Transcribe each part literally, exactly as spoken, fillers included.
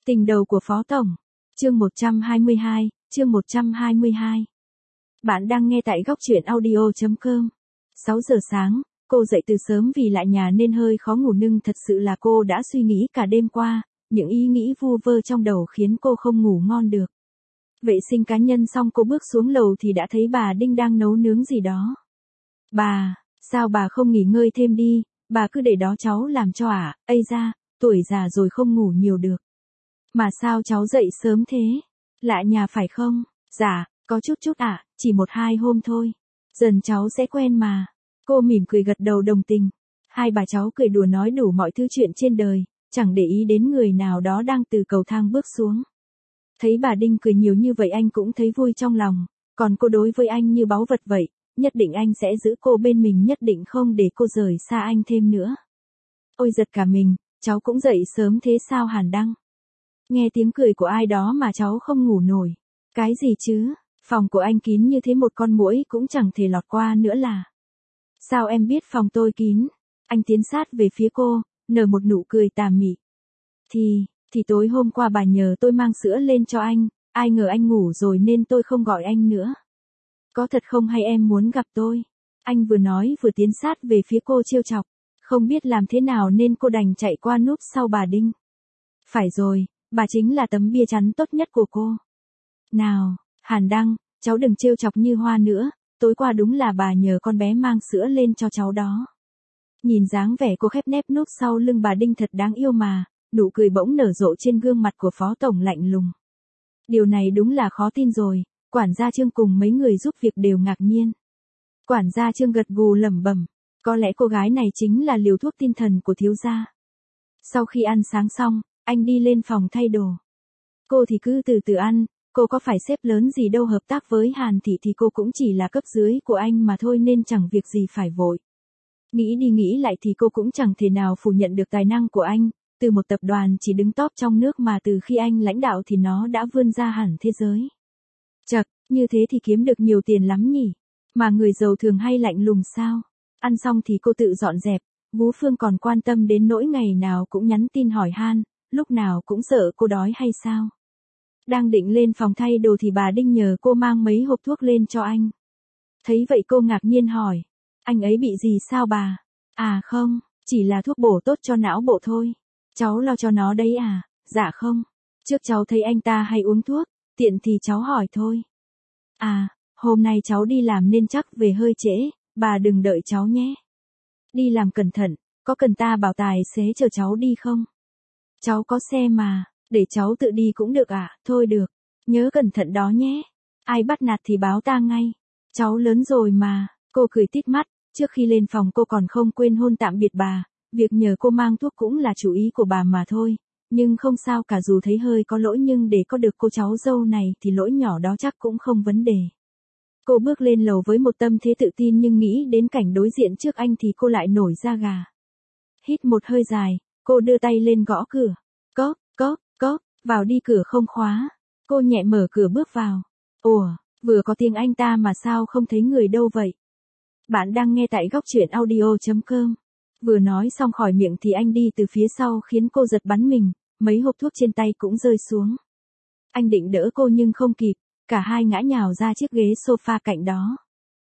Tình đầu của Phó Tổng. Chương một trăm hai mươi hai, chương một trăm hai mươi hai. Bạn đang nghe tại góc truyện audio chấm com. sáu giờ sáng, cô dậy từ sớm vì lại nhà nên hơi khó ngủ nhưng thật sự là cô đã suy nghĩ cả đêm qua, những ý nghĩ vu vơ trong đầu khiến cô không ngủ ngon được. Vệ sinh cá nhân xong cô bước xuống lầu thì đã thấy bà Đinh đang nấu nướng gì đó. Bà, sao bà không nghỉ ngơi thêm đi, bà cứ để đó cháu làm cho à, ây da, tuổi già rồi không ngủ nhiều được. Mà sao cháu dậy sớm thế? Lạ nhà phải không? Dạ, có chút chút ạ, à, chỉ một hai hôm thôi. Dần cháu sẽ quen mà. Cô mỉm cười gật đầu đồng tình. Hai bà cháu cười đùa nói đủ mọi thứ chuyện trên đời, chẳng để ý đến người nào đó đang từ cầu thang bước xuống. Thấy bà Đinh cười nhiều như vậy anh cũng thấy vui trong lòng, còn cô đối với anh như báu vật vậy, nhất định anh sẽ giữ cô bên mình, nhất định không để cô rời xa anh thêm nữa. Ôi giật cả mình, cháu cũng dậy sớm thế sao Hàn Đăng? Nghe tiếng cười của ai đó mà cháu không ngủ nổi. Cái gì chứ, phòng của anh kín như thế một con muỗi cũng chẳng thể lọt qua nữa là. Sao em biết phòng tôi kín? Anh tiến sát về phía cô, nở một nụ cười tà mị. Thì, thì tối hôm qua bà nhờ tôi mang sữa lên cho anh, ai ngờ anh ngủ rồi nên tôi không gọi anh nữa. Có thật không hay em muốn gặp tôi? Anh vừa nói vừa tiến sát về phía cô trêu chọc. Không biết làm thế nào nên cô đành chạy qua núp sau bà Đinh. Phải rồi, bà chính là tấm bia chắn tốt nhất của cô. Nào, Hàn Đăng, cháu đừng trêu chọc Như Hoa nữa, tối qua đúng là bà nhờ con bé mang sữa lên cho cháu đó. Nhìn dáng vẻ cô khép nép núp sau lưng bà Đinh thật đáng yêu mà, nụ cười bỗng nở rộ trên gương mặt của Phó Tổng lạnh lùng. Điều này đúng là khó tin rồi, quản gia Trương cùng mấy người giúp việc đều ngạc nhiên. Quản gia Trương gật gù lẩm bẩm, có lẽ cô gái này chính là liều thuốc tinh thần của thiếu gia. Sau khi ăn sáng xong, anh đi lên phòng thay đồ. Cô thì cứ từ từ ăn, cô có phải sếp lớn gì đâu, hợp tác với Hàn Thị thì cô cũng chỉ là cấp dưới của anh mà thôi nên chẳng việc gì phải vội. Nghĩ đi nghĩ lại thì cô cũng chẳng thể nào phủ nhận được tài năng của anh, từ một tập đoàn chỉ đứng top trong nước mà từ khi anh lãnh đạo thì nó đã vươn ra hẳn thế giới. Chậc, như thế thì kiếm được nhiều tiền lắm nhỉ, mà người giàu thường hay lạnh lùng sao? Ăn xong thì cô tự dọn dẹp, Vũ Phương còn quan tâm đến nỗi ngày nào cũng nhắn tin hỏi han, lúc nào cũng sợ cô đói hay sao. Đang định lên phòng thay đồ thì bà Đinh nhờ cô mang mấy hộp thuốc lên cho anh. Thấy vậy cô ngạc nhiên hỏi, anh ấy bị gì sao bà? À không, chỉ là thuốc bổ tốt cho não bộ thôi. Cháu lo cho nó đấy à? Dạ không, trước cháu thấy anh ta hay uống thuốc, tiện thì cháu hỏi thôi. À, hôm nay cháu đi làm nên chắc về hơi trễ, bà đừng đợi cháu nhé. Đi làm cẩn thận, có cần ta bảo tài xế chở cháu đi không? Cháu có xe mà, để cháu tự đi cũng được à? Thôi được, nhớ cẩn thận đó nhé. Ai bắt nạt thì báo ta ngay. Cháu lớn rồi mà, cô cười tít mắt, trước khi lên phòng cô còn không quên hôn tạm biệt bà, việc nhờ cô mang thuốc cũng là chủ ý của bà mà thôi, nhưng không sao cả, dù thấy hơi có lỗi nhưng để có được cô cháu dâu này thì lỗi nhỏ đó chắc cũng không vấn đề. Cô bước lên lầu với một tâm thế tự tin nhưng nghĩ đến cảnh đối diện trước anh thì cô lại nổi da gà. Hít một hơi dài, cô đưa tay lên gõ cửa. Cóp, cóp, cóp, vào đi, cửa không khóa. Cô nhẹ mở cửa bước vào. Ủa, vừa có tiếng anh ta mà sao không thấy người đâu vậy? Bạn đang nghe tại góc truyện audio chấm com. Vừa nói xong khỏi miệng thì anh đi từ phía sau khiến cô giật bắn mình, mấy hộp thuốc trên tay cũng rơi xuống. Anh định đỡ cô nhưng không kịp, cả hai ngã nhào ra chiếc ghế sofa cạnh đó.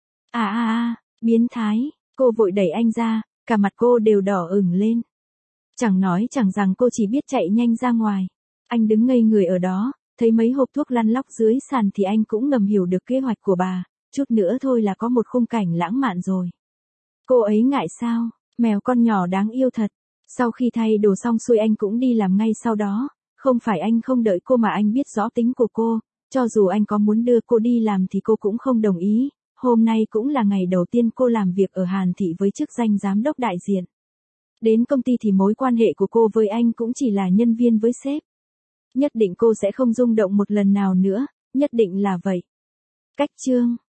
À à à, biến thái, cô vội đẩy anh ra, cả mặt cô đều đỏ ửng lên. Chẳng nói chẳng rằng cô chỉ biết chạy nhanh ra ngoài. Anh đứng ngây người ở đó, thấy mấy hộp thuốc lăn lóc dưới sàn thì anh cũng ngầm hiểu được kế hoạch của bà, chút nữa thôi là có một khung cảnh lãng mạn rồi. Cô ấy ngại sao, mèo con nhỏ đáng yêu thật. Sau khi thay đồ xong xuôi anh cũng đi làm ngay sau đó, không phải anh không đợi cô mà anh biết rõ tính của cô, cho dù anh có muốn đưa cô đi làm thì cô cũng không đồng ý. Hôm nay cũng là ngày đầu tiên cô làm việc ở Hàn Thị với chức danh giám đốc đại diện. Đến công ty thì mối quan hệ của cô với anh cũng chỉ là nhân viên với sếp. Nhất định cô sẽ không rung động một lần nào nữa, nhất định là vậy. Cách chương